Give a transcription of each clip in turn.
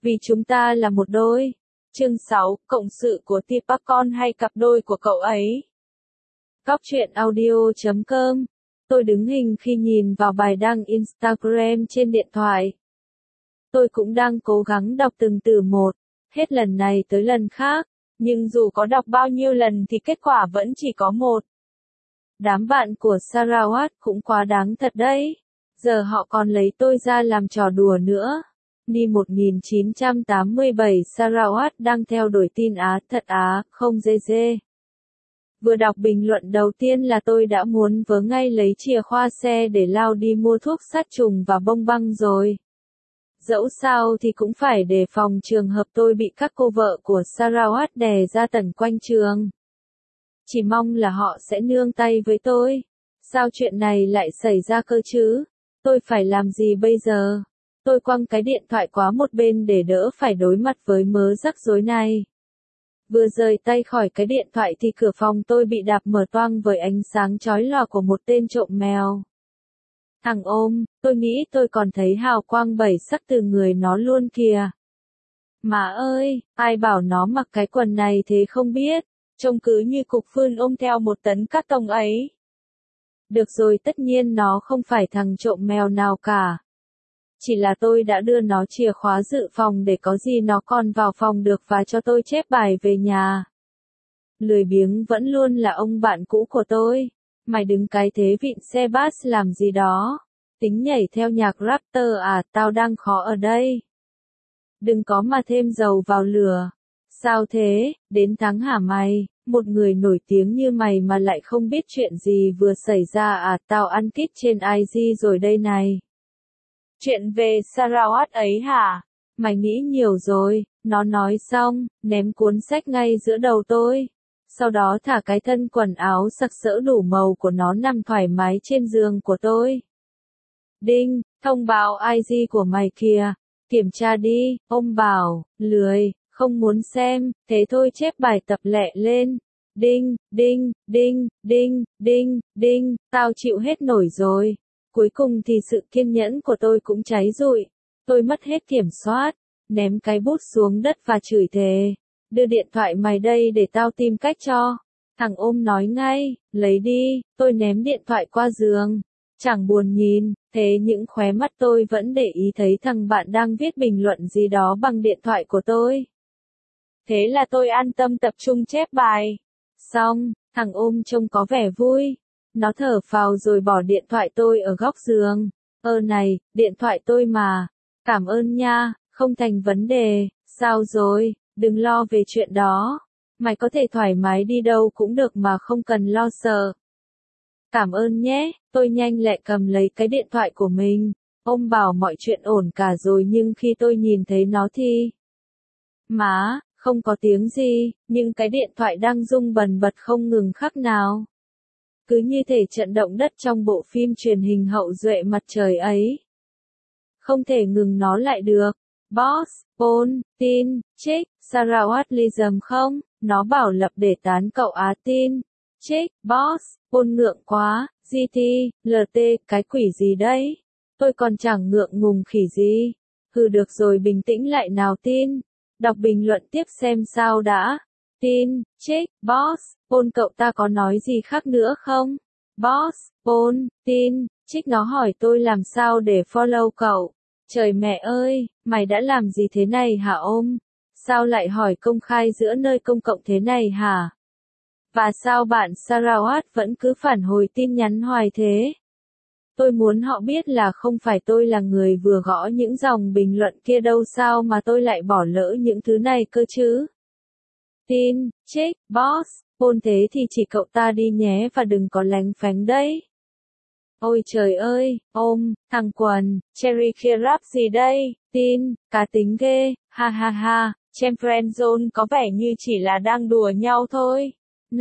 Vì chúng ta là một đôi. Chương 6, cộng sự của Tipacon hay cặp đôi của cậu ấy. Góc truyện audio.com. Tôi đứng hình khi nhìn vào bài đăng Instagram trên điện thoại. Tôi cũng đang cố gắng đọc từng từ một, hết lần này tới lần khác, nhưng dù có đọc bao nhiêu lần thì kết quả vẫn chỉ có một. Đám bạn của Sarawat cũng quá đáng thật đấy. Giờ họ còn lấy tôi ra làm trò đùa nữa. Ni 1987 Sarawat đang theo đuổi tin Á thật Á, không dê dê. Vừa đọc bình luận đầu tiên là tôi đã muốn vớ ngay lấy chìa khóa xe để lao đi mua thuốc sát trùng và bông băng rồi. Dẫu sao thì cũng phải đề phòng trường hợp tôi bị các cô vợ của Sarawat đè ra tẩn quanh trường. Chỉ mong là họ sẽ nương tay với tôi. Sao chuyện này lại xảy ra cơ chứ? Tôi phải làm gì bây giờ? Tôi quăng cái điện thoại qua một bên để đỡ phải đối mặt với mớ rắc rối này. Vừa rời tay khỏi cái điện thoại thì cửa phòng tôi bị đạp mở toang với ánh sáng chói lòa của một tên trộm mèo. Thằng ôm, tôi nghĩ tôi còn thấy hào quang bảy sắc từ người nó luôn kìa. Má ơi, ai bảo nó mặc cái quần này thế không biết, trông cứ như cục phươn ôm theo một tấn cát tông ấy. Được rồi, tất nhiên nó không phải thằng trộm mèo nào cả. Chỉ là tôi đã đưa nó chìa khóa dự phòng để có gì nó còn vào phòng được và cho tôi chép bài về nhà. Lười biếng vẫn luôn là ông bạn cũ của tôi. Mày đứng cái thế vịn xe bus làm gì đó? Tính nhảy theo nhạc Raptor à, tao đang khó ở đây. Đừng có mà thêm dầu vào lửa. Sao thế, đến tháng hả mày? Một người nổi tiếng như mày mà lại không biết chuyện gì vừa xảy ra à, tao ăn kít trên IG rồi đây này. Chuyện về Sarawat ấy hả? Mày nghĩ nhiều rồi, nó nói xong, ném cuốn sách ngay giữa đầu tôi. Sau đó thả cái thân quần áo sặc sỡ đủ màu của nó nằm thoải mái trên giường của tôi. Đinh, thông báo IG của mày kìa, kiểm tra đi, ông bảo, lười, không muốn xem, thế thôi chép bài tập lẹ lên. Đinh, đinh, đinh, đinh, đinh, đinh, tao chịu hết nổi rồi. Cuối cùng thì sự kiên nhẫn của tôi cũng cháy rụi. Tôi mất hết kiểm soát, ném cái bút xuống đất và chửi thề. Đưa điện thoại mày đây để tao tìm cách cho. Thằng ôm nói ngay, lấy đi, tôi ném điện thoại qua giường. Chẳng buồn nhìn, thế những khóe mắt tôi vẫn để ý thấy thằng bạn đang viết bình luận gì đó bằng điện thoại của tôi. Thế là tôi an tâm tập trung chép bài. Xong, thằng ôm trông có vẻ vui. Nó thở phào rồi bỏ điện thoại tôi ở góc giường. Này, điện thoại tôi mà. Cảm ơn nha, không thành vấn đề. Sao rồi, đừng lo về chuyện đó. Mày có thể thoải mái đi đâu cũng được mà không cần lo sợ. Cảm ơn nhé, tôi nhanh lẹ cầm lấy cái điện thoại của mình. Ông bảo mọi chuyện ổn cả rồi nhưng khi tôi nhìn thấy nó thì... Má, không có tiếng gì, nhưng cái điện thoại đang rung bần bật không ngừng khắc nào. Cứ như thể trận động đất trong bộ phim truyền hình Hậu duệ mặt trời ấy. Không thể ngừng nó lại được. Boss, Paul, tin, check, Sarawatlism không? Nó bảo lập để tán cậu Á tin. Check, boss, Paul ngượng quá, GT, LT, cái quỷ gì đấy? Tôi còn chẳng ngượng ngùng khỉ gì. Hừ được rồi bình tĩnh lại nào tin. Đọc bình luận tiếp xem sao đã. Tin, check, boss, Paul cậu ta có nói gì khác nữa không? Boss, Paul, tin, check nó hỏi tôi làm sao để follow cậu. Trời mẹ ơi, mày đã làm gì thế này hả ôm? Sao lại hỏi công khai giữa nơi công cộng thế này hả? Và sao bạn Sarawat vẫn cứ phản hồi tin nhắn hoài thế? Tôi muốn họ biết là không phải tôi là người vừa gõ những dòng bình luận kia đâu sao mà tôi lại bỏ lỡ những thứ này cơ chứ? Tin, check, boss, Paul thế thì chỉ cậu ta đi nhé và đừng có lánh phánh đấy. Ôi trời ơi, ôm, thằng quần, Cherry kia rap gì đây, tin, cá tính ghê, ha ha ha, Chem Friend Zone có vẻ như chỉ là đang đùa nhau thôi.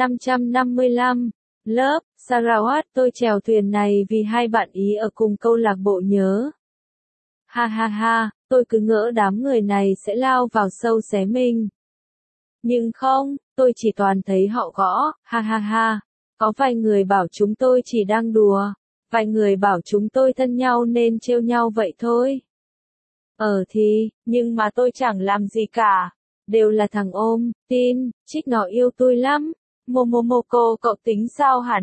555, lớp, Sarawat tôi chèo thuyền này vì hai bạn ý ở cùng câu lạc bộ nhớ. Ha ha ha, tôi cứ ngỡ đám người này sẽ lao vào sâu xé mình. Nhưng không, tôi chỉ toàn thấy họ gõ, ha ha ha. Có vài người bảo chúng tôi chỉ đang đùa, vài người bảo chúng tôi thân nhau nên trêu nhau vậy thôi. Nhưng mà tôi chẳng làm gì cả. Đều là thằng ôm, tin, trích nó yêu tôi lắm. Momomoko cậu tính sao hả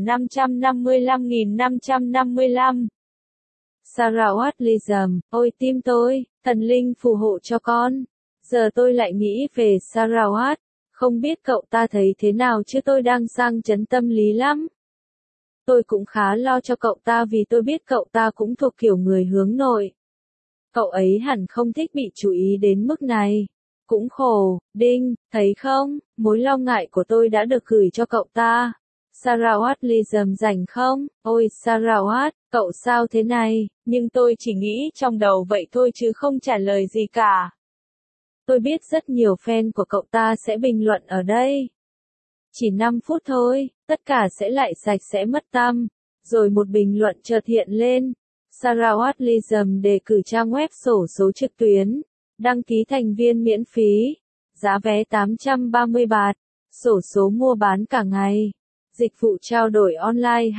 555.555. Sarawat Lism, ôi tim tôi, thần linh phù hộ cho con. Giờ tôi lại nghĩ về Sarawat, không biết cậu ta thấy thế nào chứ tôi đang sang chấn tâm lý lắm. Tôi cũng khá lo cho cậu ta vì tôi biết cậu ta cũng thuộc kiểu người hướng nội. Cậu ấy hẳn không thích bị chú ý đến mức này. Cũng khổ, Đinh, thấy không, mối lo ngại của tôi đã được gửi cho cậu ta. Sarawat Lism rảnh không? Ôi Sarawat, cậu sao thế này? Nhưng tôi chỉ nghĩ trong đầu vậy thôi chứ không trả lời gì cả. Tôi biết rất nhiều fan của cậu ta sẽ bình luận ở đây. Chỉ 5 phút thôi, tất cả sẽ lại sạch sẽ mất tăm. Rồi một bình luận chợt hiện lên. Sarawat Lism đề cử trang web xổ số trực tuyến. Đăng ký thành viên miễn phí. Giá vé 830 baht. Xổ số mua bán cả ngày. Dịch vụ trao đổi online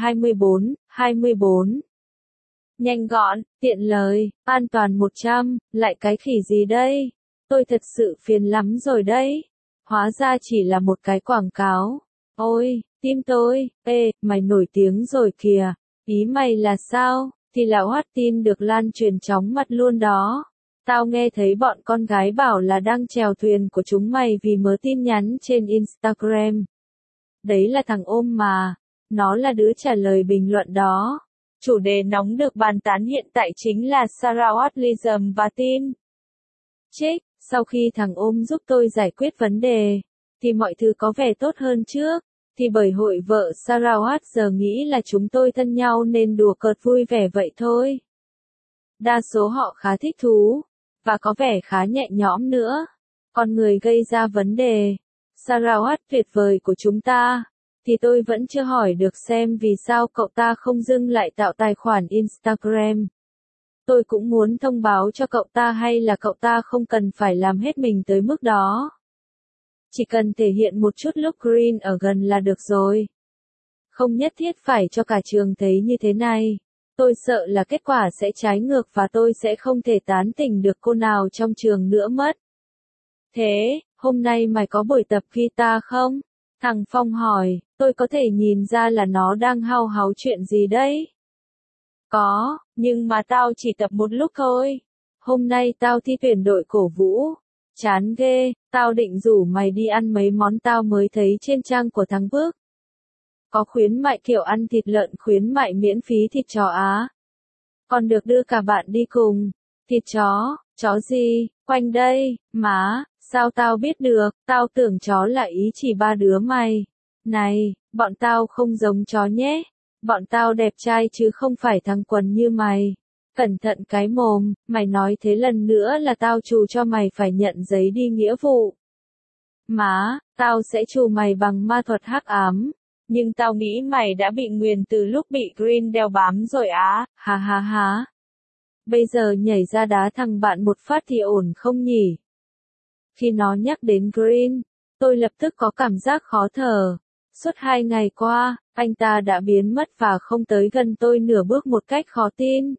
24/24. Nhanh gọn, tiện lợi, an toàn 100, lại cái khỉ gì đây? Tôi thật sự phiền lắm rồi đấy. Hóa ra chỉ là một cái quảng cáo. Ôi, tim tôi, mày nổi tiếng rồi kìa. Ý mày là sao? Thì là hot tin được lan truyền chóng mặt luôn đó. Tao nghe thấy bọn con gái bảo là đang chèo thuyền của chúng mày vì mớ tin nhắn trên Instagram. Đấy là thằng ôm mà. Nó là đứa trả lời bình luận đó. Chủ đề nóng được bàn tán hiện tại chính là Sarawat Lism và tin. Trích, sau khi thằng ôm giúp tôi giải quyết vấn đề, thì mọi thứ có vẻ tốt hơn trước. Thì bởi hội vợ Sarawat giờ nghĩ là chúng tôi thân nhau nên đùa cợt vui vẻ vậy thôi. Đa số họ khá thích thú, và có vẻ khá nhẹ nhõm nữa. Còn người gây ra vấn đề, Sarawat tuyệt vời của chúng ta, thì tôi vẫn chưa hỏi được xem vì sao cậu ta không dừng lại tạo tài khoản Instagram. Tôi cũng muốn thông báo cho cậu ta hay là cậu ta không cần phải làm hết mình tới mức đó. Chỉ cần thể hiện một chút look green ở gần là được rồi. Không nhất thiết phải cho cả trường thấy như thế này. Tôi sợ là kết quả sẽ trái ngược và tôi sẽ không thể tán tỉnh được cô nào trong trường nữa mất. Thế, hôm nay mày có buổi tập guitar không? Thằng Phong hỏi, tôi có thể nhìn ra là nó đang hao háo chuyện gì đấy. Có, nhưng mà tao chỉ tập một lúc thôi. Hôm nay tao thi tuyển đội cổ vũ. Chán ghê, tao định rủ mày đi ăn mấy món tao mới thấy trên trang của thằng Bước. Có khuyến mại kiểu ăn thịt lợn khuyến mại miễn phí thịt chó Á. Còn được đưa cả bạn đi cùng. Thịt chó gì, quanh đây, má, sao tao biết được, tao tưởng chó là ý chỉ ba đứa mày. Này, bọn tao không giống chó nhé. Bọn tao đẹp trai chứ không phải thằng quần như mày. Cẩn thận cái mồm, mày nói thế lần nữa là tao trù cho mày phải nhận giấy đi nghĩa vụ. Má, tao sẽ trù mày bằng ma thuật hắc ám. Nhưng tao nghĩ mày đã bị nguyền từ lúc bị Green đeo bám rồi á, ha ha ha. Bây giờ nhảy ra đá thằng bạn một phát thì ổn không nhỉ? Khi nó nhắc đến Green, tôi lập tức có cảm giác khó thở. Suốt 2 ngày qua, anh ta đã biến mất và không tới gần tôi nửa bước một cách khó tin.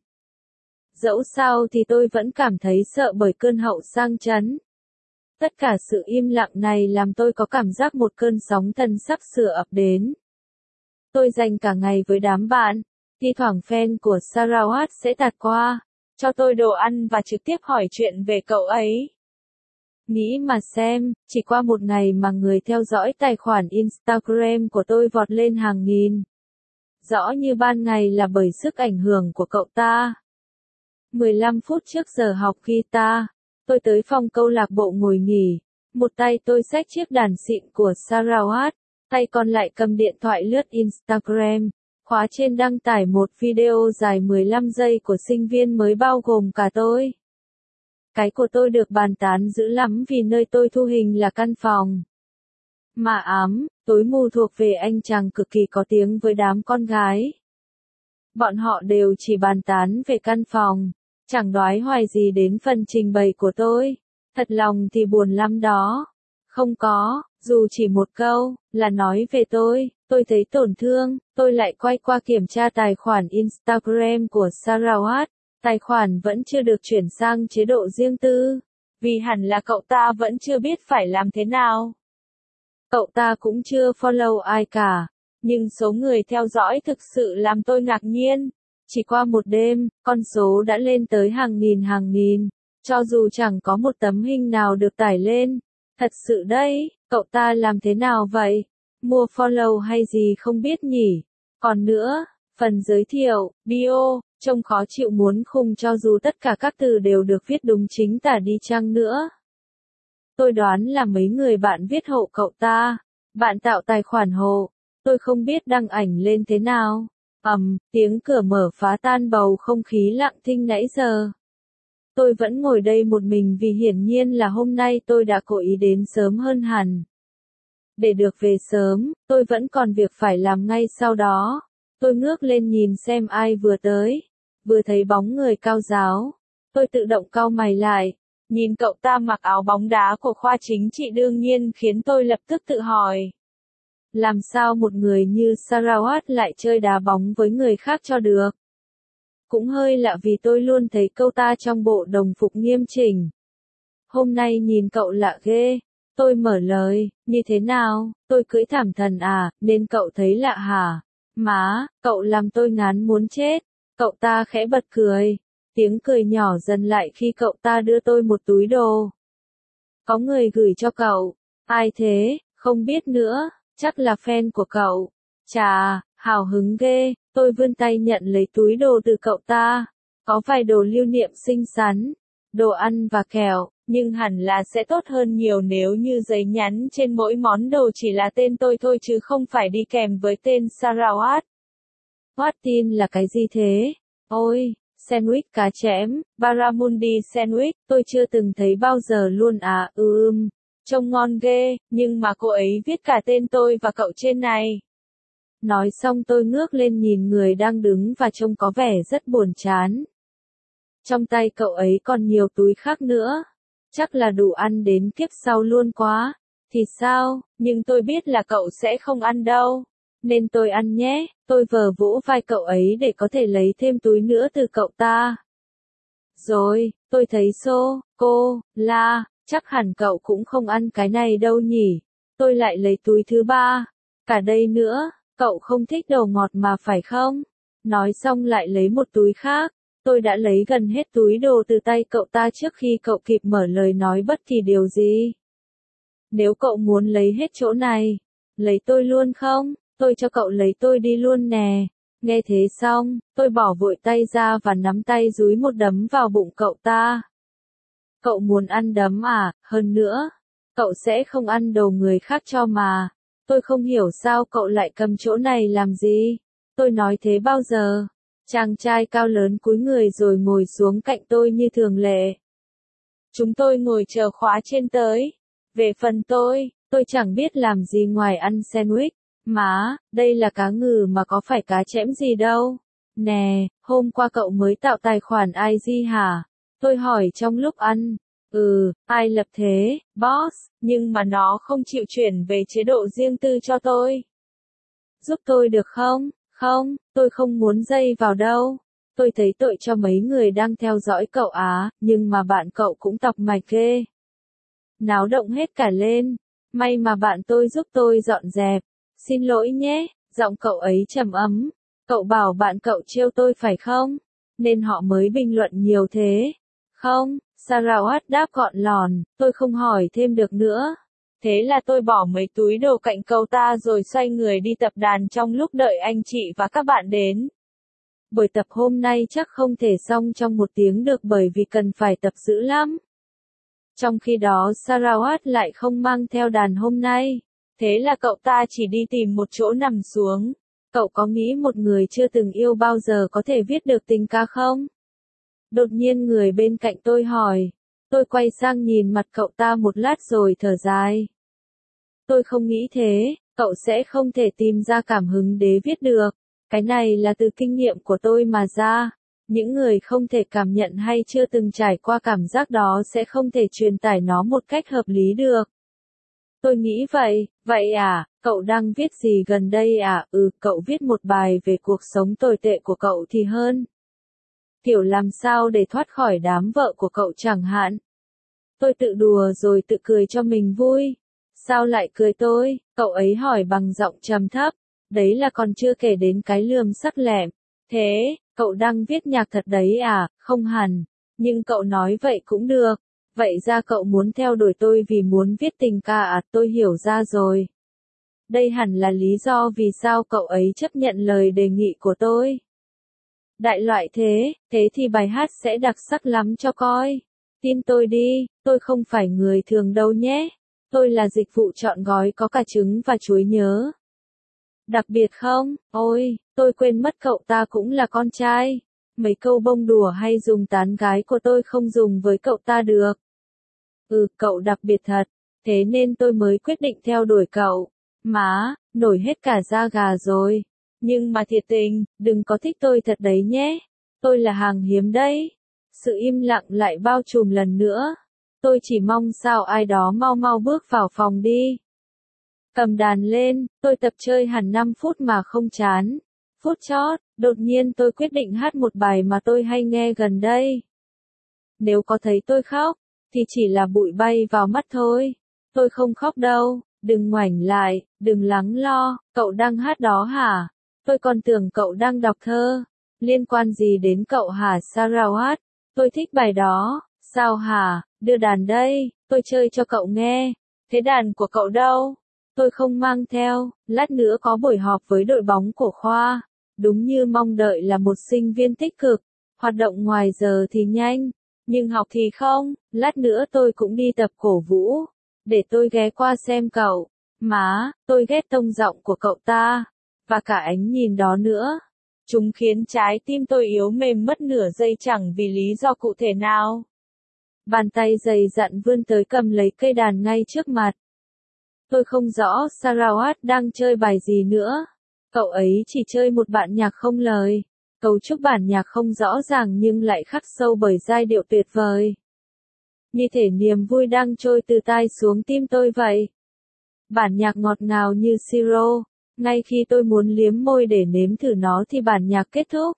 Dẫu sao thì tôi vẫn cảm thấy sợ bởi cơn hậu sang chấn. Tất cả sự im lặng này làm tôi có cảm giác một cơn sóng thần sắp sửa ập đến. Tôi dành cả ngày với đám bạn, thi thoảng fan của Sarawat sẽ tạt qua, cho tôi đồ ăn và trực tiếp hỏi chuyện về cậu ấy. Nghĩ mà xem, chỉ qua một ngày mà người theo dõi tài khoản Instagram của tôi vọt lên hàng nghìn. Rõ như ban ngày là bởi sức ảnh hưởng của cậu ta. 15 phút trước giờ học guitar, tôi tới phòng câu lạc bộ ngồi nghỉ. Một tay tôi xách chiếc đàn xịn của Sarawat, tay còn lại cầm điện thoại lướt Instagram. Khóa trên đăng tải một video dài 15 giây của sinh viên mới bao gồm cả tôi. Cái của tôi được bàn tán dữ lắm vì nơi tôi thu hình là căn phòng. Mà ám, tối mù thuộc về anh chàng cực kỳ có tiếng với đám con gái. Bọn họ đều chỉ bàn tán về căn phòng, chẳng đoái hoài gì đến phần trình bày của tôi. Thật lòng thì buồn lắm đó. Không có, dù chỉ một câu, là nói về tôi thấy tổn thương, tôi lại quay qua kiểm tra tài khoản Instagram của Sarawat. Tài khoản vẫn chưa được chuyển sang chế độ riêng tư, vì hẳn là cậu ta vẫn chưa biết phải làm thế nào. Cậu ta cũng chưa follow ai cả, nhưng số người theo dõi thực sự làm tôi ngạc nhiên. Chỉ qua một đêm, con số đã lên tới hàng nghìn, cho dù chẳng có một tấm hình nào được tải lên. Thật sự đấy, cậu ta làm thế nào vậy? Mua follow hay gì không biết nhỉ? Còn nữa, phần giới thiệu, bio, trông khó chịu muốn khùng cho dù tất cả các từ đều được viết đúng chính tả đi chăng nữa. Tôi đoán là mấy người bạn viết hộ cậu ta. Bạn tạo tài khoản hộ. Tôi không biết đăng ảnh lên thế nào. Tiếng cửa mở phá tan bầu không khí lặng thinh nãy giờ. Tôi vẫn ngồi đây một mình vì hiển nhiên là hôm nay tôi đã cố ý đến sớm hơn hẳn. Để được về sớm, tôi vẫn còn việc phải làm ngay sau đó. Tôi ngước lên nhìn xem ai vừa tới. Vừa thấy bóng người cao ráo. Tôi tự động cau mày lại. Nhìn cậu ta mặc áo bóng đá của khoa chính trị đương nhiên khiến tôi lập tức tự hỏi. Làm sao một người như Sarawat lại chơi đá bóng với người khác cho được? Cũng hơi lạ vì tôi luôn thấy cậu ta trong bộ đồng phục nghiêm chỉnh. Hôm nay nhìn cậu lạ ghê. Tôi mở lời, như thế nào, tôi cưỡi thảm thần à, nên cậu thấy lạ hả? Má, cậu làm tôi ngán muốn chết. Cậu ta khẽ bật cười. Tiếng cười nhỏ dần lại khi cậu ta đưa tôi một túi đồ. Có người gửi cho cậu. Ai thế, không biết nữa, chắc là fan của cậu. Chà, hào hứng ghê, tôi vươn tay nhận lấy túi đồ từ cậu ta. Có vài đồ lưu niệm xinh xắn, đồ ăn và kẹo, nhưng hẳn là sẽ tốt hơn nhiều nếu như giấy nhắn trên mỗi món đồ chỉ là tên tôi thôi chứ không phải đi kèm với tên Sarawat. What tin là cái gì thế? Ôi! Sandwich cá chẽm, Barramundi sandwich, tôi chưa từng thấy bao giờ luôn à, trông ngon ghê, nhưng mà cô ấy viết cả tên tôi và cậu trên này. Nói xong tôi ngước lên nhìn người đang đứng và trông có vẻ rất buồn chán. Trong tay cậu ấy còn nhiều túi khác nữa. Chắc là đủ ăn đến kiếp sau luôn quá. Thì sao, nhưng tôi biết là cậu sẽ không ăn đâu. Nên tôi ăn nhé, tôi vờ vỗ vai cậu ấy để có thể lấy thêm túi nữa từ cậu ta. Rồi, tôi thấy la, chắc hẳn cậu cũng không ăn cái này đâu nhỉ. Tôi lại lấy túi thứ ba. Cả đây nữa, cậu không thích đồ ngọt mà phải không? Nói xong lại lấy một túi khác. Tôi đã lấy gần hết túi đồ từ tay cậu ta trước khi cậu kịp mở lời nói bất kỳ điều gì. Nếu cậu muốn lấy hết chỗ này, lấy tôi luôn không? Tôi cho cậu lấy tôi đi luôn nè. Nghe thế xong, tôi bỏ vội tay ra và nắm tay dúi một đấm vào bụng cậu ta. Cậu muốn ăn đấm à, hơn nữa, cậu sẽ không ăn đồ người khác cho mà. Tôi không hiểu sao cậu lại cầm chỗ này làm gì. Tôi nói thế bao giờ? Chàng trai cao lớn cúi người rồi ngồi xuống cạnh tôi như thường lệ. Chúng tôi ngồi chờ khóa trên tới. Về phần tôi chẳng biết làm gì ngoài ăn sandwich. Má, đây là cá ngừ mà có phải cá chẽm gì đâu. Nè, hôm qua cậu mới tạo tài khoản IG hả? Tôi hỏi trong lúc ăn. Ai lập thế, boss, nhưng mà nó không chịu chuyển về chế độ riêng tư cho tôi. Giúp tôi được không? Không, tôi không muốn dây vào đâu. Tôi thấy tội cho mấy người đang theo dõi cậu á, nhưng mà bạn cậu cũng tọc mạch ghê. Náo động hết cả lên. May mà bạn tôi giúp tôi dọn dẹp. Xin lỗi nhé, giọng cậu ấy trầm ấm. Cậu bảo bạn cậu trêu tôi phải không? Nên họ mới bình luận nhiều thế. Không, Sarawat đáp gọn lòn, tôi không hỏi thêm được nữa. Thế là tôi bỏ mấy túi đồ cạnh cậu ta rồi xoay người đi tập đàn trong lúc đợi anh chị và các bạn đến. Buổi tập hôm nay chắc không thể xong trong 1 tiếng được bởi vì cần phải tập dữ lắm. Trong khi đó Sarawat lại không mang theo đàn hôm nay. Thế là cậu ta chỉ đi tìm một chỗ nằm xuống. Cậu có nghĩ một người chưa từng yêu bao giờ có thể viết được tình ca không? Đột nhiên người bên cạnh tôi hỏi. Tôi quay sang nhìn mặt cậu ta một lát rồi thở dài. Tôi không nghĩ thế, cậu sẽ không thể tìm ra cảm hứng để viết được. Cái này là từ kinh nghiệm của tôi mà ra. Những người không thể cảm nhận hay chưa từng trải qua cảm giác đó sẽ không thể truyền tải nó một cách hợp lý được. Tôi nghĩ vậy à, cậu đang viết gì gần đây à? Cậu viết một bài về cuộc sống tồi tệ của cậu thì hơn. kiểu làm sao để thoát khỏi đám vợ của cậu chẳng hạn. Tôi tự đùa rồi tự cười cho mình vui. Sao lại cười tôi? Cậu ấy hỏi bằng giọng trầm thấp. Đấy là còn chưa kể đến cái lườm sắc lẹm. Thế, cậu đang viết nhạc thật đấy à? Không hẳn. Nhưng cậu nói vậy cũng được. Vậy ra cậu muốn theo đuổi tôi vì muốn viết tình ca à? Tôi hiểu ra rồi. Đây hẳn là lý do vì sao cậu ấy chấp nhận lời đề nghị của tôi. Đại loại thế thì bài hát sẽ đặc sắc lắm cho coi. Tin tôi đi, tôi không phải người thường đâu nhé. Tôi là dịch vụ trọn gói có cả trứng và chuối nhớ. Đặc biệt không? Ôi, tôi quên mất cậu ta cũng là con trai. Mấy câu bông đùa hay dùng tán gái của tôi không dùng với cậu ta được. Cậu đặc biệt thật. Thế nên tôi mới quyết định theo đuổi cậu. Má, nổi hết cả da gà rồi. Nhưng mà thiệt tình, đừng có thích tôi thật đấy nhé. Tôi là hàng hiếm đấy. Sự im lặng lại bao trùm lần nữa. Tôi chỉ mong sao ai đó mau mau bước vào phòng đi. Cầm đàn lên, tôi tập chơi hẳn 5 phút mà không chán. Phút chót, đột nhiên tôi quyết định hát một bài mà tôi hay nghe gần đây. Nếu có thấy tôi khóc, thì chỉ là bụi bay vào mắt thôi. Tôi không khóc đâu, đừng ngoảnh lại, đừng lắng lo, cậu đang hát đó hả? Tôi còn tưởng cậu đang đọc thơ. Liên quan gì đến cậu hả Sarawat? Tôi thích bài đó. Sao hả? Đưa đàn đây, tôi chơi cho cậu nghe. Thế đàn của cậu đâu? Tôi không mang theo, lát nữa có buổi họp với đội bóng của khoa. Đúng như mong đợi là một sinh viên tích cực. Hoạt động ngoài giờ thì nhanh, nhưng học thì không. Lát nữa tôi cũng đi tập cổ vũ. Để tôi ghé qua xem cậu. Má, tôi ghét tông giọng của cậu ta. Và cả ánh nhìn đó nữa. Chúng khiến trái tim tôi yếu mềm mất nửa giây chẳng vì lý do cụ thể nào. Bàn tay dày dặn vươn tới cầm lấy cây đàn ngay trước mặt. Tôi không rõ Sarawat đang chơi bài gì nữa. Cậu ấy chỉ chơi một bản nhạc không lời. Cấu trúc bản nhạc không rõ ràng nhưng lại khắc sâu bởi giai điệu tuyệt vời. Như thể niềm vui đang trôi từ tai xuống tim tôi vậy. Bản nhạc ngọt ngào như siro. Ngay khi tôi muốn liếm môi để nếm thử nó thì bản nhạc kết thúc.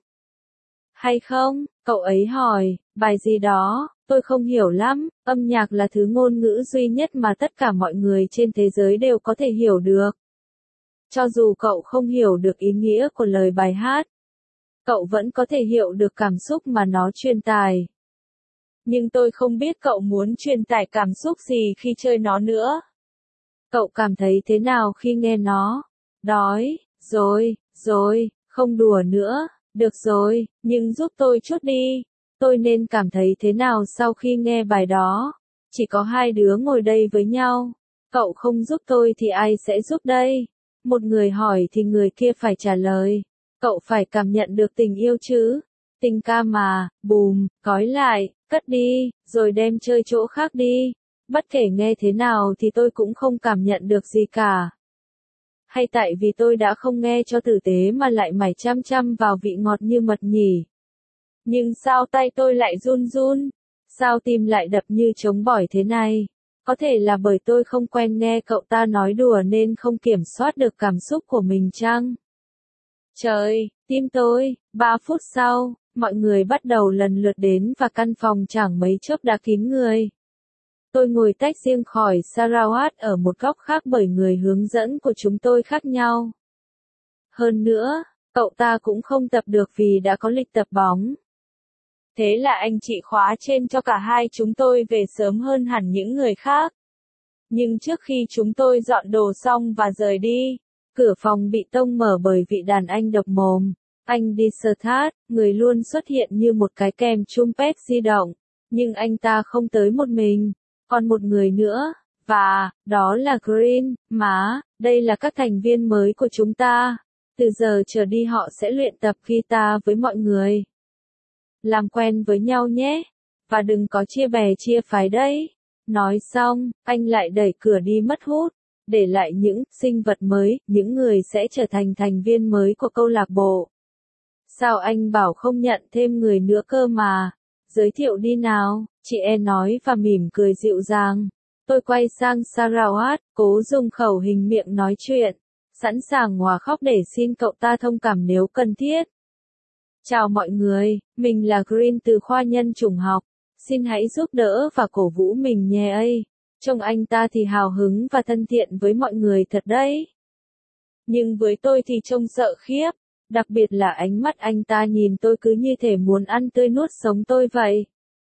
Hay không? Cậu ấy hỏi, bài gì đó, tôi không hiểu lắm, âm nhạc là thứ ngôn ngữ duy nhất mà tất cả mọi người trên thế giới đều có thể hiểu được. Cho dù cậu không hiểu được ý nghĩa của lời bài hát, cậu vẫn có thể hiểu được cảm xúc mà nó truyền tải. Nhưng tôi không biết cậu muốn truyền tải cảm xúc gì khi chơi nó nữa. Cậu cảm thấy thế nào khi nghe nó? Đói, rồi, không đùa nữa, được rồi, nhưng giúp tôi chút đi. Tôi nên cảm thấy thế nào sau khi nghe bài đó? Chỉ có hai đứa ngồi đây với nhau. Cậu không giúp tôi thì ai sẽ giúp đây? Một người hỏi thì người kia phải trả lời. Cậu phải cảm nhận được tình yêu chứ. Tình ca mà, bùm, cói lại, cất đi, rồi đem chơi chỗ khác đi. Bất kể nghe thế nào thì tôi cũng không cảm nhận được gì cả. Hay tại vì tôi đã không nghe cho tử tế mà lại mải chăm chăm vào vị ngọt như mật nhỉ? Nhưng sao tay tôi lại run run? Sao tim lại đập như trống bỏi thế này? Có thể là bởi tôi không quen nghe cậu ta nói đùa nên không kiểm soát được cảm xúc của mình chăng? Trời, tim tôi, 3 phút sau, mọi người bắt đầu lần lượt đến và căn phòng chẳng mấy chốc đã kín người. Tôi ngồi tách riêng khỏi Sarawat ở một góc khác bởi người hướng dẫn của chúng tôi khác nhau. Hơn nữa, cậu ta cũng không tập được vì đã có lịch tập bóng. Thế là anh chị khóa trên cho cả hai chúng tôi về sớm hơn hẳn những người khác. Nhưng trước khi chúng tôi dọn đồ xong và rời đi, cửa phòng bị tông mở bởi vị đàn anh độc mồm. Anh đi sơ thát, người luôn xuất hiện như một cái kèm trumpet di động. Nhưng anh ta không tới một mình, còn một người nữa, và, đó là Green. Má, đây là các thành viên mới của chúng ta. Từ giờ trở đi họ sẽ luyện tập guitar với mọi người. Làm quen với nhau nhé. Và đừng có chia bè chia phái đấy. Nói xong, anh lại đẩy cửa đi mất hút. Để lại những sinh vật mới, những người sẽ trở thành thành viên mới của câu lạc bộ. Sao anh bảo không nhận thêm người nữa cơ mà? Giới thiệu đi nào, chị E nói và mỉm cười dịu dàng. Tôi quay sang Sarawat, cố dùng khẩu hình miệng nói chuyện. Sẵn sàng hòa khóc để xin cậu ta thông cảm nếu cần thiết. Chào mọi người, mình là Green từ khoa nhân chủng học. Xin hãy giúp đỡ và cổ vũ mình nhé ấy. Trông anh ta thì hào hứng và thân thiện với mọi người thật đấy. Nhưng với tôi thì trông sợ khiếp. Đặc biệt là ánh mắt anh ta nhìn tôi cứ như thể muốn ăn tươi nuốt sống tôi vậy.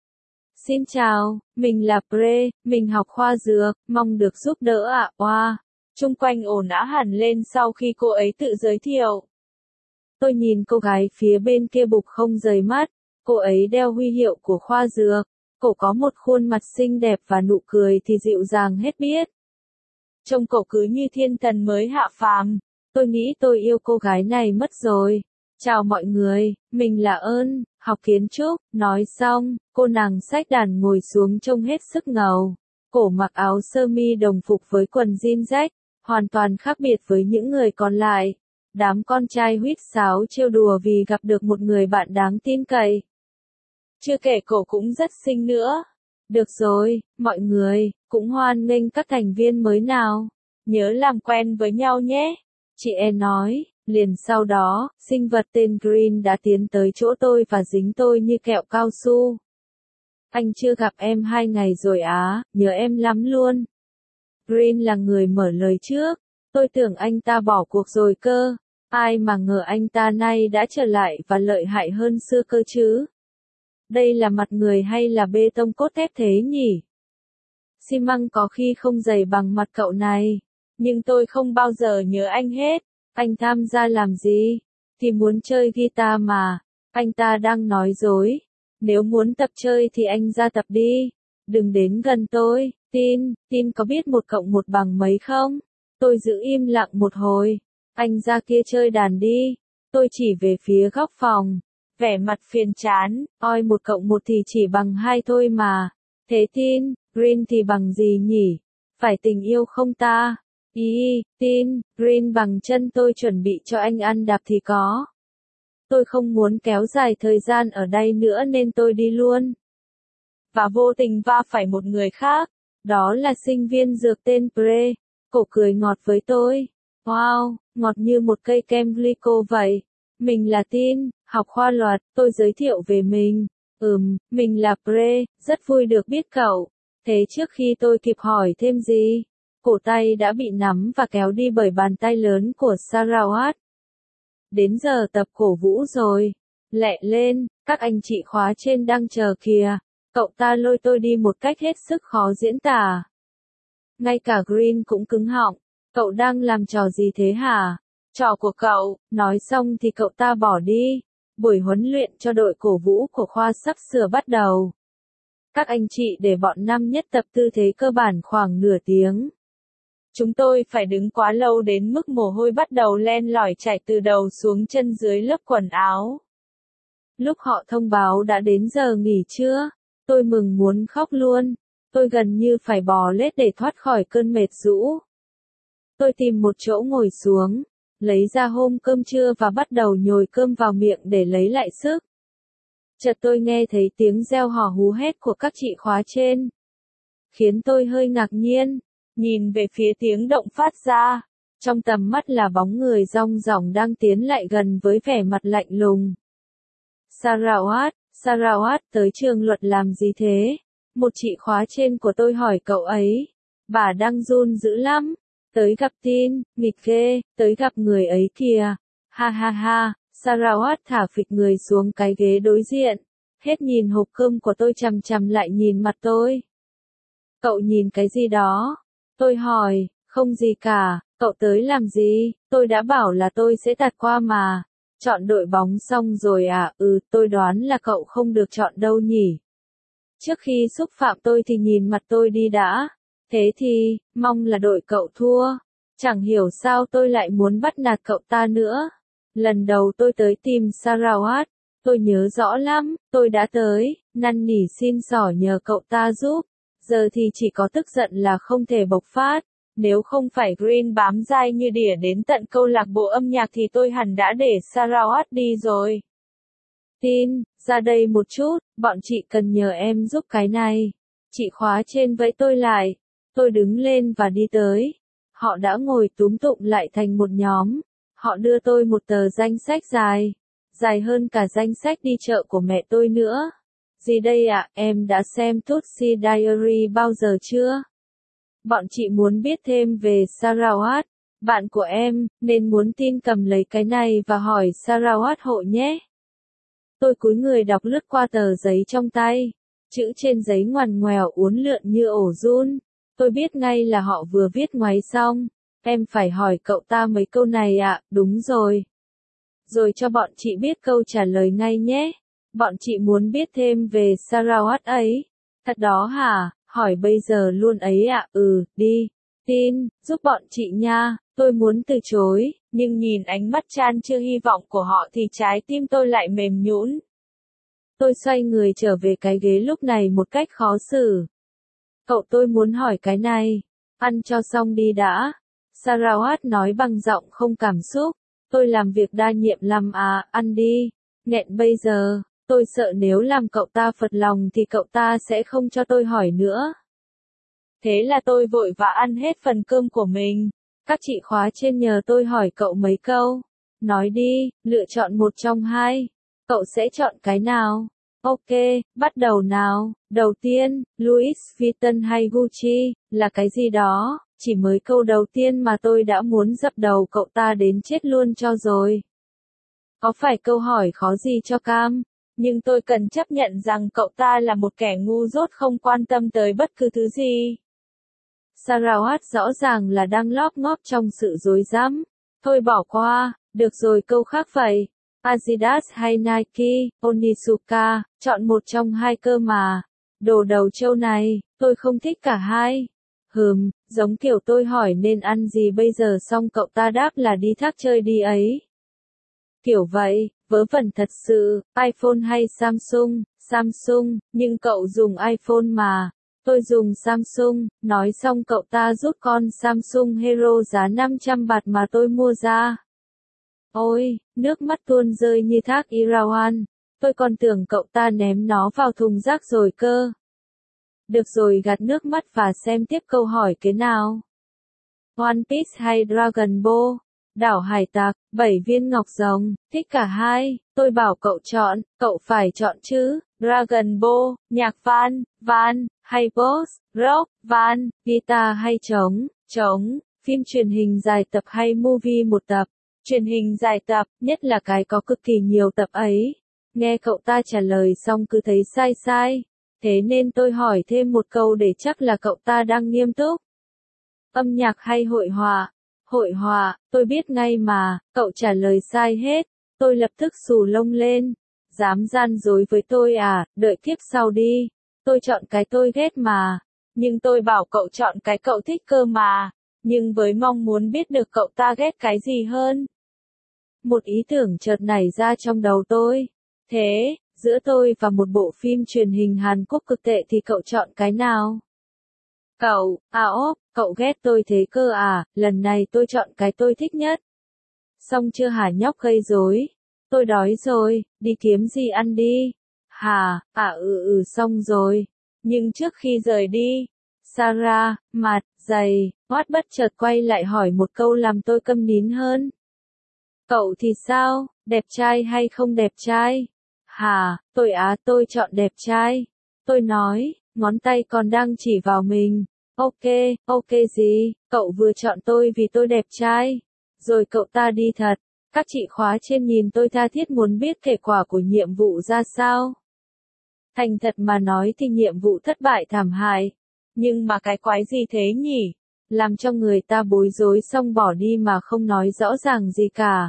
Xin chào, mình là Pre, mình học khoa dược, mong được giúp đỡ ạ. Wow. Chung quanh ồn ào hẳn lên sau khi cô ấy tự giới thiệu. Tôi nhìn cô gái phía bên kia bục không rời mắt, cô ấy đeo huy hiệu của khoa dược, cổ có một khuôn mặt xinh đẹp và nụ cười thì dịu dàng hết biết. Trông cậu cứ như thiên thần mới hạ phàm, tôi nghĩ tôi yêu cô gái này mất rồi. Chào mọi người, mình là Ơn, học kiến trúc, nói xong, cô nàng xách đàn ngồi xuống trông hết sức ngầu. Cổ mặc áo sơ mi đồng phục với quần jean rách, hoàn toàn khác biệt với những người còn lại. Đám con trai huýt sáo trêu đùa vì gặp được một người bạn đáng tin cậy. Chưa kể cổ cũng rất xinh nữa. Được rồi, mọi người, cũng hoan nghênh các thành viên mới nào. Nhớ làm quen với nhau nhé. Chị E nói, liền sau đó, sinh vật tên Green đã tiến tới chỗ tôi và dính tôi như kẹo cao su. Anh chưa gặp em 2 ngày rồi á, nhớ em lắm luôn. Green là người mở lời trước. Tôi tưởng anh ta bỏ cuộc rồi cơ. Ai mà ngờ anh ta nay đã trở lại và lợi hại hơn xưa cơ chứ. Đây là mặt người hay là bê tông cốt thép thế nhỉ? Xi măng có khi không dày bằng mặt cậu này. Nhưng tôi không bao giờ nhớ anh hết. Anh tham gia làm gì? Thì muốn chơi guitar mà. Anh ta đang nói dối. Nếu muốn tập chơi thì anh ra tập đi. Đừng đến gần tôi. Tin có biết 1 cộng 1 bằng mấy không? Tôi giữ im lặng một hồi. Anh ra kia chơi đàn đi. Tôi chỉ về phía góc phòng. Vẻ mặt phiền chán. Oi 1 cộng 1 thì chỉ bằng 2 thôi mà. Thế Green thì bằng gì nhỉ? Phải tình yêu không ta? Green bằng chân tôi chuẩn bị cho anh ăn đạp thì có. Tôi không muốn kéo dài thời gian ở đây nữa nên tôi đi luôn. Và vô tình va phải một người khác. Đó là sinh viên dược tên Pre. Cổ cười ngọt với tôi. Wow, ngọt như một cây kem glico vậy. Mình là học khoa luật, tôi giới thiệu về mình. Mình là Pre, rất vui được biết cậu. Thế trước khi tôi kịp hỏi thêm gì, cổ tay đã bị nắm và kéo đi bởi bàn tay lớn của Sarawat. Đến giờ tập cổ vũ rồi. Lẹ lên, các anh chị khóa trên đang chờ kìa. Cậu ta lôi tôi đi một cách hết sức khó diễn tả. Ngay cả Green cũng cứng họng. Cậu đang làm trò gì thế hả? Trò của cậu, nói xong thì cậu ta bỏ đi. Buổi huấn luyện cho đội cổ vũ của khoa sắp sửa bắt đầu. Các anh chị để bọn năm nhất tập tư thế cơ bản khoảng nửa tiếng. Chúng tôi phải đứng quá lâu đến mức mồ hôi bắt đầu len lỏi chảy từ đầu xuống chân dưới lớp quần áo. Lúc họ thông báo đã đến giờ nghỉ trưa, tôi mừng muốn khóc luôn. Tôi gần như phải bò lết để thoát khỏi cơn mệt rũ. Tôi tìm một chỗ ngồi xuống, lấy ra hôm cơm trưa và bắt đầu nhồi cơm vào miệng để lấy lại sức. Chợt tôi nghe thấy tiếng reo hò hú hét của các chị khóa trên. Khiến tôi hơi ngạc nhiên, nhìn về phía tiếng động phát ra. Trong tầm mắt là bóng người rong ròng đang tiến lại gần với vẻ mặt lạnh lùng. Sarawat, tới trường luật làm gì thế? Một chị khóa trên của tôi hỏi cậu ấy. Bà đang run dữ lắm. Tới gặp nghịch ghê, tới gặp người ấy kìa. Ha ha ha, Sarawat thả phịch người xuống cái ghế đối diện. Hết nhìn hộp cơm của tôi chằm chằm lại nhìn mặt tôi. Cậu nhìn cái gì đó? Tôi hỏi, không gì cả, cậu tới làm gì? Tôi đã bảo là tôi sẽ tạt qua mà. Chọn đội bóng xong rồi à? Tôi đoán là cậu không được chọn đâu nhỉ. Trước khi xúc phạm tôi thì nhìn mặt tôi đi đã. Thế thì, mong là đội cậu thua. Chẳng hiểu sao tôi lại muốn bắt nạt cậu ta nữa. Lần đầu tôi tới tìm Sarawat, tôi nhớ rõ lắm, tôi đã tới, năn nỉ xin xỏ nhờ cậu ta giúp. Giờ thì chỉ có tức giận là không thể bộc phát. Nếu không phải Green bám dai như đỉa đến tận câu lạc bộ âm nhạc thì tôi hẳn đã để Sarawat đi rồi. Ra đây một chút, bọn chị cần nhờ em giúp cái này. Chị khóa trên vẫy tôi lại. Tôi đứng lên và đi tới. Họ đã ngồi túm tụm lại thành một nhóm. Họ đưa tôi một tờ danh sách dài. dài hơn cả danh sách đi chợ của mẹ tôi nữa. Gì đây ạ, em đã xem Tutsi Diary bao giờ chưa? Bọn chị muốn biết thêm về Sarawat, bạn của em, nên muốn tin cầm lấy cái này và hỏi Sarawat hộ nhé. Tôi cúi người đọc lướt qua tờ giấy trong tay. Chữ trên giấy ngoằn ngoèo uốn lượn như ổ giun. Tôi biết ngay là họ vừa viết ngoáy xong. Em phải hỏi cậu ta mấy câu này ạ, đúng rồi. Rồi cho bọn chị biết câu trả lời ngay nhé. Bọn chị muốn biết thêm về Sarawat ấy. Thật đó hả? Hỏi bây giờ luôn ấy ạ. Đi. Tin, giúp bọn chị nha. Tôi muốn từ chối, nhưng nhìn ánh mắt chan chưa hy vọng của họ thì trái tim tôi lại mềm nhũn. Tôi xoay người trở về cái ghế lúc này một cách khó xử. Cậu tôi muốn hỏi cái này. Ăn cho xong đi đã. Sarawat nói bằng giọng không cảm xúc. Tôi làm việc đa nhiệm lắm à, ăn đi. Nghẹn bây giờ, tôi sợ nếu làm cậu ta phật lòng thì cậu ta sẽ không cho tôi hỏi nữa. Thế là tôi vội vã ăn hết phần cơm của mình. Các chị khóa trên nhờ tôi hỏi cậu mấy câu. Nói đi, lựa chọn một trong hai. Cậu sẽ chọn cái nào? Ok, bắt đầu nào. Đầu tiên, Louis Vuitton hay Gucci, là cái gì đó. Chỉ mới câu đầu tiên mà tôi đã muốn dập đầu cậu ta đến chết luôn cho rồi. Có phải câu hỏi khó gì cho Cam? Nhưng tôi cần chấp nhận rằng cậu ta là một kẻ ngu dốt không quan tâm tới bất cứ thứ gì. Sarawat rõ ràng là đang lóp ngóp trong sự rối rắm. Thôi bỏ qua, được rồi câu khác vậy. Adidas hay Nike, Onitsuka, chọn một trong hai cơ mà. Đồ đầu trâu này, tôi không thích cả hai. Giống kiểu tôi hỏi nên ăn gì bây giờ xong cậu ta đáp là đi thác chơi đi ấy. Kiểu vậy, vớ vẩn thật sự, iPhone hay Samsung, Samsung, nhưng cậu dùng iPhone mà. Tôi dùng Samsung, nói xong cậu ta rút con Samsung Hero giá 500 baht mà tôi mua ra. Ôi, nước mắt tuôn rơi như thác Irawan. Tôi còn tưởng cậu ta ném nó vào thùng rác rồi cơ. Được rồi, gạt nước mắt và xem tiếp câu hỏi kế nào. One Piece hay Dragon Ball? Đảo hải tặc, 7 viên ngọc rồng, thích cả hai. Tôi bảo cậu chọn, cậu phải chọn chứ. Dragon Ball, nhạc van, hay boss, rock, van, guitar hay trống, phim truyền hình dài tập hay movie một tập. Truyền hình dài tập, nhất là cái có cực kỳ nhiều tập ấy. Nghe cậu ta trả lời xong cứ thấy sai. Thế nên tôi hỏi thêm một câu để chắc là cậu ta đang nghiêm túc. Âm nhạc hay hội họa? Hội họa, tôi biết ngay mà, cậu trả lời sai hết. Tôi lập tức xù lông lên. Dám gian dối với tôi à, đợi kiếp sau đi. Tôi chọn cái tôi ghét mà. Nhưng tôi bảo cậu chọn cái cậu thích cơ mà. Nhưng với mong muốn biết được cậu ta ghét cái gì hơn. Một ý tưởng chợt nảy ra trong đầu tôi. Thế, giữa tôi và một bộ phim truyền hình Hàn Quốc cực tệ thì cậu chọn cái nào? Cậu, cậu ghét tôi thế cơ à, lần này tôi chọn cái tôi thích nhất. Xong chưa hả nhóc gây rối? Tôi đói rồi, đi kiếm gì ăn đi. Hả, xong rồi. Nhưng trước khi rời đi, Sarah, mặt, dày, Watt bất chợt quay lại hỏi một câu làm tôi câm nín hơn. Cậu thì sao, đẹp trai hay không đẹp trai? Hả, tôi chọn đẹp trai. Tôi nói, ngón tay còn đang chỉ vào mình. Ok gì, cậu vừa chọn tôi vì tôi đẹp trai. Rồi cậu ta đi thật. Các chị khóa trên nhìn tôi tha thiết muốn biết kết quả của nhiệm vụ ra sao. Thành thật mà nói thì nhiệm vụ thất bại thảm hại. Nhưng mà cái quái gì thế nhỉ? Làm cho người ta bối rối xong bỏ đi mà không nói rõ ràng gì cả.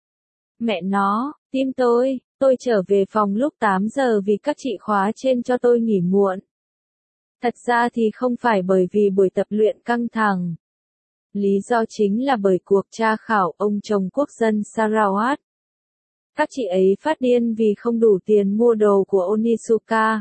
Mẹ nó, tim tôi trở về phòng lúc 8 giờ vì các chị khóa trên cho tôi nghỉ muộn. Thật ra thì không phải bởi vì buổi tập luyện căng thẳng. Lý do chính là bởi cuộc tra khảo ông chồng quốc dân Sarawat. Các chị ấy phát điên vì không đủ tiền mua đồ của Onitsuka.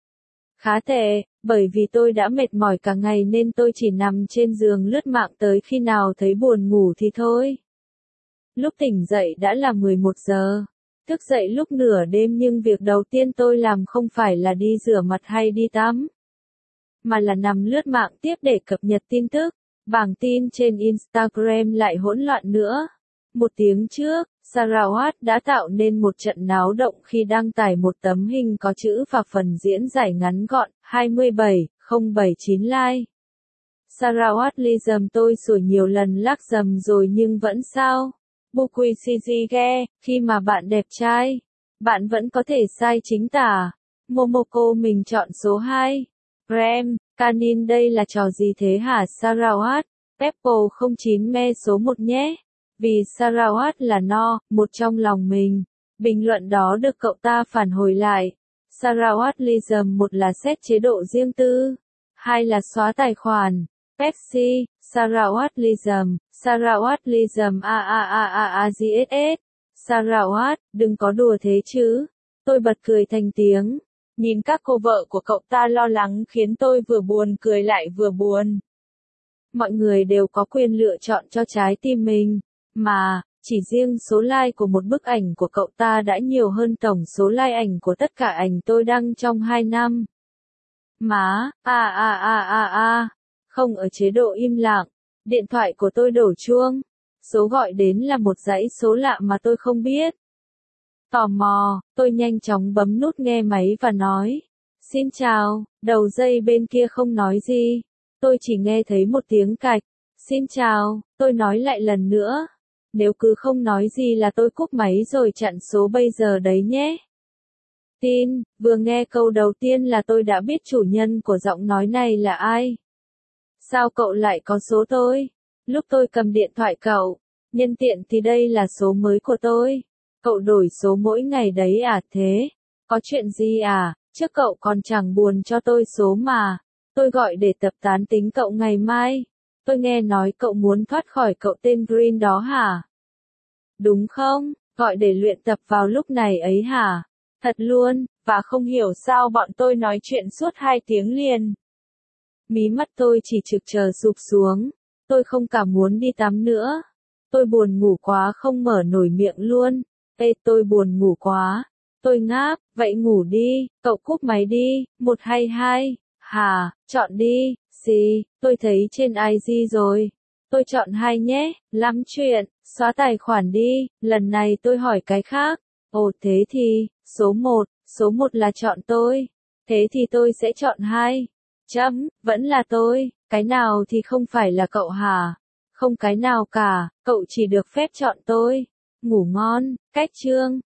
Khá tệ, bởi vì tôi đã mệt mỏi cả ngày nên tôi chỉ nằm trên giường lướt mạng tới khi nào thấy buồn ngủ thì thôi. Lúc tỉnh dậy đã là 11 giờ. Thức dậy lúc nửa đêm nhưng việc đầu tiên tôi làm không phải là đi rửa mặt hay đi tắm. Mà là nằm lướt mạng tiếp để cập nhật tin tức. Bảng tin trên Instagram lại hỗn loạn nữa. 1 tiếng trước, Sarawat đã tạo nên một trận náo động khi đăng tải một tấm hình có chữ và phần diễn giải ngắn gọn, 27,079 like. Sarawat Lism tôi sửa nhiều lần lắc dầm rồi nhưng vẫn sao? Bukui Shijige, khi mà bạn đẹp trai, bạn vẫn có thể sai chính tả. Momoko mình chọn số 2. Rem, Canin đây là trò gì thế hả Sarawat? Peppo 09 me số 1 nhé. Vì Sarawat là no, một trong lòng mình. Bình luận đó được cậu ta phản hồi lại. Sarawat Lism một là xét chế độ riêng tư, hai là xóa tài khoản. Pepsi, Sarawat Lism, GSS. Sarawat, đừng có đùa thế chứ. Tôi bật cười thành tiếng. Nhìn các cô vợ của cậu ta lo lắng khiến tôi vừa buồn cười lại vừa buồn. Mọi người đều có quyền lựa chọn cho trái tim mình. Mà, chỉ riêng số like của một bức ảnh của cậu ta đã nhiều hơn tổng số like ảnh của tất cả ảnh tôi đăng trong 2 năm. Má, không ở chế độ im lặng. Điện thoại của tôi đổ chuông. Số gọi đến là một dãy số lạ mà tôi không biết. Tò mò, tôi nhanh chóng bấm nút nghe máy và nói. Xin chào, đầu dây bên kia không nói gì. Tôi chỉ nghe thấy một tiếng cạch. Xin chào, tôi nói lại lần nữa. Nếu cứ không nói gì là tôi cúp máy rồi chặn số bây giờ đấy nhé. Tin, vừa nghe câu đầu tiên là tôi đã biết chủ nhân của giọng nói này là ai. Sao cậu lại có số tôi? Lúc tôi cầm điện thoại cậu, nhân tiện thì đây là số mới của tôi. Cậu đổi số mỗi ngày đấy à thế? Có chuyện gì à? Trước cậu còn chẳng buồn cho tôi số mà. Tôi gọi để tập tán tính cậu ngày mai. Tôi nghe nói cậu muốn thoát khỏi cậu tên Green đó hả? Đúng không? Gọi để luyện tập vào lúc này ấy hả? Thật luôn, và không hiểu sao bọn tôi nói chuyện suốt 2 tiếng liền. Mí mắt tôi chỉ trực chờ sụp xuống. Tôi không cảm muốn đi tắm nữa. Tôi buồn ngủ quá không mở nổi miệng luôn. Ê tôi buồn ngủ quá. Tôi ngáp, vậy ngủ đi, cậu cúp máy đi, 122. Hà, chọn đi, xì, tôi thấy trên IG rồi. Tôi chọn 2 nhé, lắm chuyện, xóa tài khoản đi, lần này tôi hỏi cái khác. Ồ thế thì, số 1 là chọn tôi. Thế thì tôi sẽ chọn 2. Vẫn là tôi, cái nào thì không phải là cậu hả? Không cái nào cả, cậu chỉ được phép chọn tôi. Ngủ ngon, cách chương.